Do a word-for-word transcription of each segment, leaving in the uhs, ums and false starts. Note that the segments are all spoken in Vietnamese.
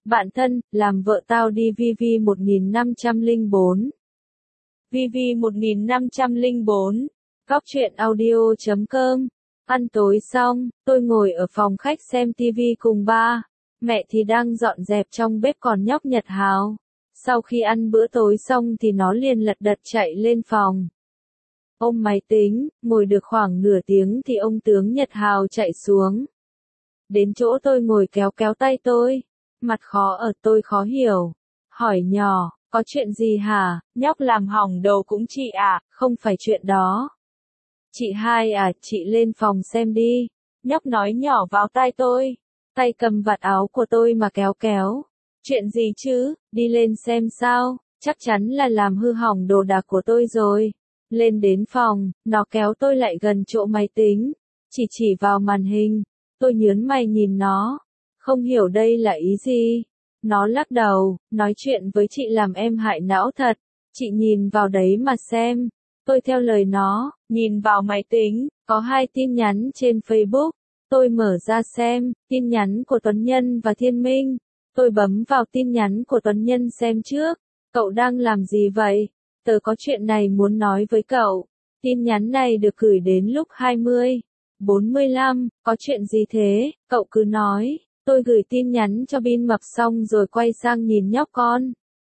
Bạn thân, làm vợ tao đi vê vê một nghìn năm trăm lẻ bốn. vê vê một nghìn năm trăm lẻ bốn. Góc truyện audio chấm com. Ăn tối xong, tôi ngồi ở phòng khách xem tivi cùng ba. Mẹ thì đang dọn dẹp trong bếp còn nhóc Nhật Hào. Sau khi ăn bữa tối xong thì nó liền lật đật chạy lên phòng. Ôm máy tính, ngồi được khoảng nửa tiếng thì ông tướng Nhật Hào chạy xuống. Đến chỗ tôi ngồi kéo kéo tay tôi. Mặt khó ở tôi khó hiểu. Hỏi nhỏ, có chuyện gì hả? Nhóc làm hỏng đồ cũng chị à? Không phải chuyện đó. Chị hai à, chị lên phòng xem đi. Nhóc nói nhỏ vào tai tôi. Tay cầm vạt áo của tôi mà kéo kéo. Chuyện gì chứ? Đi lên xem sao? Chắc chắn là làm hư hỏng đồ đạc của tôi rồi. Lên đến phòng, nó kéo tôi lại gần chỗ máy tính. Chỉ chỉ vào màn hình. Tôi nhướng mày nhìn nó. Không hiểu đây là ý gì. Nó lắc đầu, nói chuyện với chị làm em hại não thật. Chị nhìn vào đấy mà xem. Tôi theo lời nó, nhìn vào máy tính, có hai tin nhắn trên Facebook. Tôi mở ra xem, tin nhắn của Tuấn Nhân và Thiên Minh. Tôi bấm vào tin nhắn của Tuấn Nhân xem trước. Cậu đang làm gì vậy? Tớ có chuyện này muốn nói với cậu. Tin nhắn này được gửi đến lúc hai mươi, bốn mươi lăm, có chuyện gì thế? Cậu cứ nói. Tôi gửi tin nhắn cho Bin Mập xong rồi quay sang nhìn nhóc con.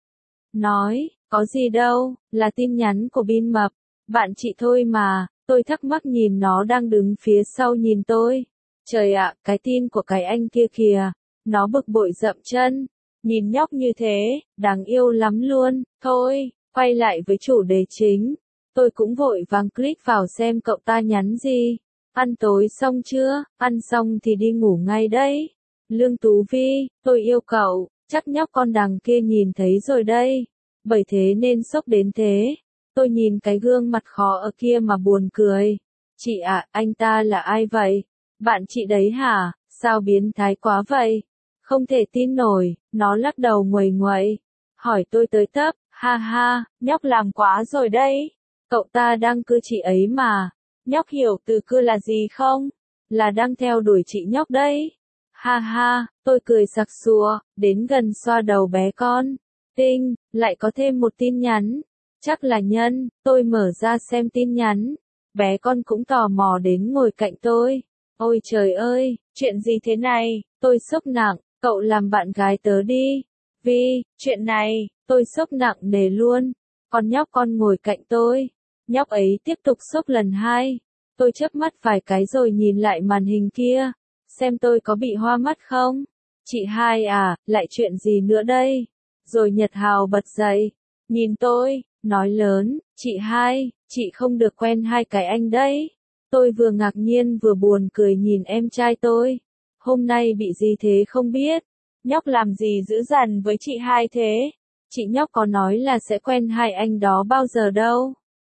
Nói, có gì đâu, là tin nhắn của Bin Mập. Bạn chị thôi mà. Tôi thắc mắc nhìn nó đang đứng phía sau nhìn tôi. Trời ạ, cái tin của cái anh kia kìa. Nó bực bội dậm chân. Nhìn nhóc như thế, đáng yêu lắm luôn. Thôi, quay lại với chủ đề chính. Tôi cũng vội vàng click vào xem cậu ta nhắn gì. Ăn tối xong chưa? Ăn xong thì đi ngủ ngay đấy. Lương Tú Vi, tôi yêu cậu, chắc nhóc con đằng kia nhìn thấy rồi đây. Bởi thế nên sốc đến thế. Tôi nhìn cái gương mặt khó ở kia mà buồn cười. Chị ạ, anh ta là ai vậy? Bạn chị đấy hả? Sao biến thái quá vậy? Không thể tin nổi, nó lắc đầu nguầy nguậy. Hỏi tôi tới tấp, ha ha, nhóc làm quá rồi đấy. Cậu ta đang cưa chị ấy mà. Nhóc hiểu từ cưa là gì không? Là đang theo đuổi chị nhóc đấy. Ha ha, tôi cười sặc sụa, đến gần xoa đầu bé con. Tinh, lại có thêm một tin nhắn. Chắc là Nhân, tôi mở ra xem tin nhắn. Bé con cũng tò mò đến ngồi cạnh tôi. Ôi trời ơi, chuyện gì thế này? Tôi sốc nặng, cậu làm bạn gái tớ đi. Vi, chuyện này, tôi sốc nặng nề luôn. Con nhóc con ngồi cạnh tôi. Nhóc ấy tiếp tục sốc lần hai. Tôi chớp mắt vài cái rồi nhìn lại màn hình kia. Xem tôi có bị hoa mắt không? Chị hai à, lại chuyện gì nữa đây? Rồi Nhật Hào bật dậy. Nhìn tôi, nói lớn, chị hai, chị không được quen hai cái anh đấy. Tôi vừa ngạc nhiên vừa buồn cười nhìn em trai tôi. Hôm nay bị gì thế không biết. Nhóc làm gì dữ dằn với chị hai thế? Chị nhóc có nói là sẽ quen hai anh đó bao giờ đâu.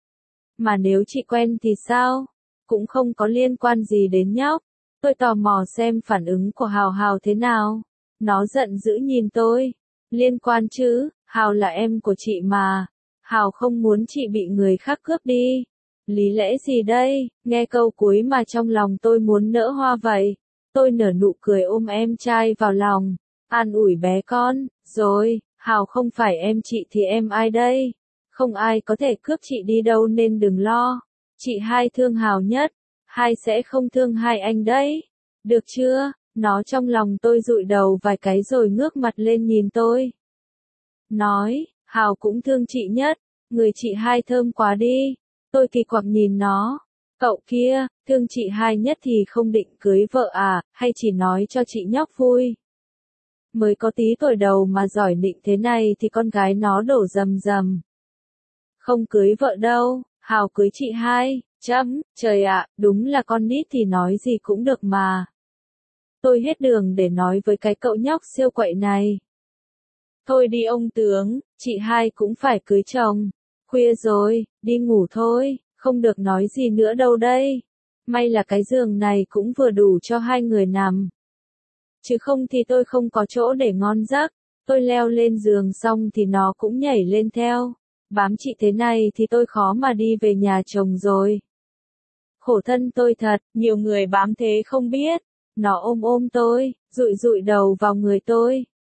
Mà nếu chị quen thì sao? Cũng không có liên quan gì đến nhóc. Tôi tò mò xem phản ứng của Hào Hào thế nào. Nó giận dữ nhìn tôi. Liên quan chứ, Hào là em của chị mà. Hào không muốn chị bị người khác cướp đi. Lý lẽ gì đây? Nghe câu cuối mà trong lòng tôi muốn nở hoa vậy. Tôi nở nụ cười ôm em trai vào lòng. An ủi bé con. Rồi, Hào không phải em chị thì em ai đây? Không ai có thể cướp chị đi đâu nên đừng lo. Chị hai thương Hào nhất. Hai sẽ không thương hai anh đấy. Được chưa? Nó trong lòng tôi dụi đầu vài cái rồi ngước mặt lên nhìn tôi. Nói, Hào cũng thương chị nhất. Người chị hai thơm quá đi. Tôi kỳ quặc nhìn nó. Cậu kia, thương chị hai nhất thì không định cưới vợ à, hay chỉ nói cho chị nhóc vui. Mới có tí tuổi đầu mà giỏi nịnh thế này thì con gái nó đổ rầm rầm. Không cưới vợ đâu, Hào cưới chị hai. Chấm, trời ạ, đúng là con nít thì nói gì cũng được mà. Tôi hết đường để nói với cái cậu nhóc siêu quậy này. Thôi đi ông tướng, chị hai cũng phải cưới chồng. Khuya rồi, đi ngủ thôi, không được nói gì nữa đâu đây. May là cái giường này cũng vừa đủ cho hai người nằm. Chứ không thì tôi không có chỗ để ngon giấc. Tôi leo lên giường xong thì nó cũng nhảy lên theo. Bám chị thế này thì tôi khó mà đi về nhà chồng rồi. Khổ thân tôi thật, nhiều người bám thế không biết. Nó ôm ôm tôi, dụi dụi đầu vào người tôi.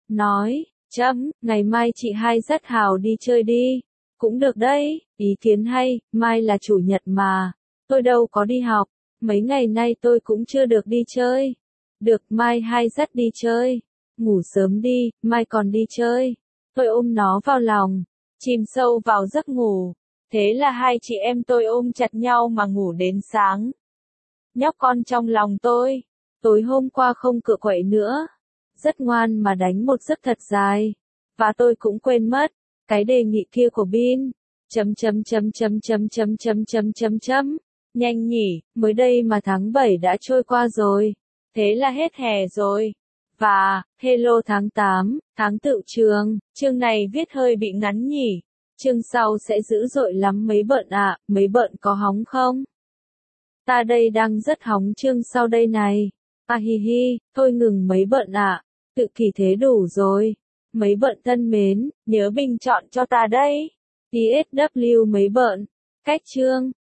nói, chấm, ngày mai chị hai dắt Hào đi chơi đi. Cũng được đấy, ý kiến hay, mai là chủ nhật mà. Tôi đâu có đi học, mấy ngày nay tôi cũng chưa được đi chơi. Được, mai hai dắt đi chơi. Ngủ sớm đi, mai còn đi chơi. Tôi ôm nó vào lòng, chìm sâu vào giấc ngủ. Thế là hai chị em tôi ôm chặt nhau mà ngủ đến sáng. Nhóc con trong lòng tôi, tối hôm qua không cựa quậy nữa. Rất ngoan mà đánh một giấc thật dài. Và tôi cũng quên mất cái đề nghị kia của Bin. Chấm chấm chấm chấm chấm chấm chấm chấm chấm chấm. Nhanh nhỉ, mới đây mà tháng bảy đã trôi qua rồi. Thế là hết hè rồi. Và, hello tháng tám, tháng tựu trường, chương này viết hơi bị ngắn nhỉ. Chương sau sẽ dữ dội lắm mấy bợn ạ, à, mấy bợn có hóng không? Ta đây đang rất hóng chương sau đây này. À hi hi, thôi ngừng mấy bợn ạ, à. Tự kỷ thế đủ rồi. Mấy bợn thân mến, nhớ bình chọn cho ta đấy. tê ét vê mấy bợn. Cách chương.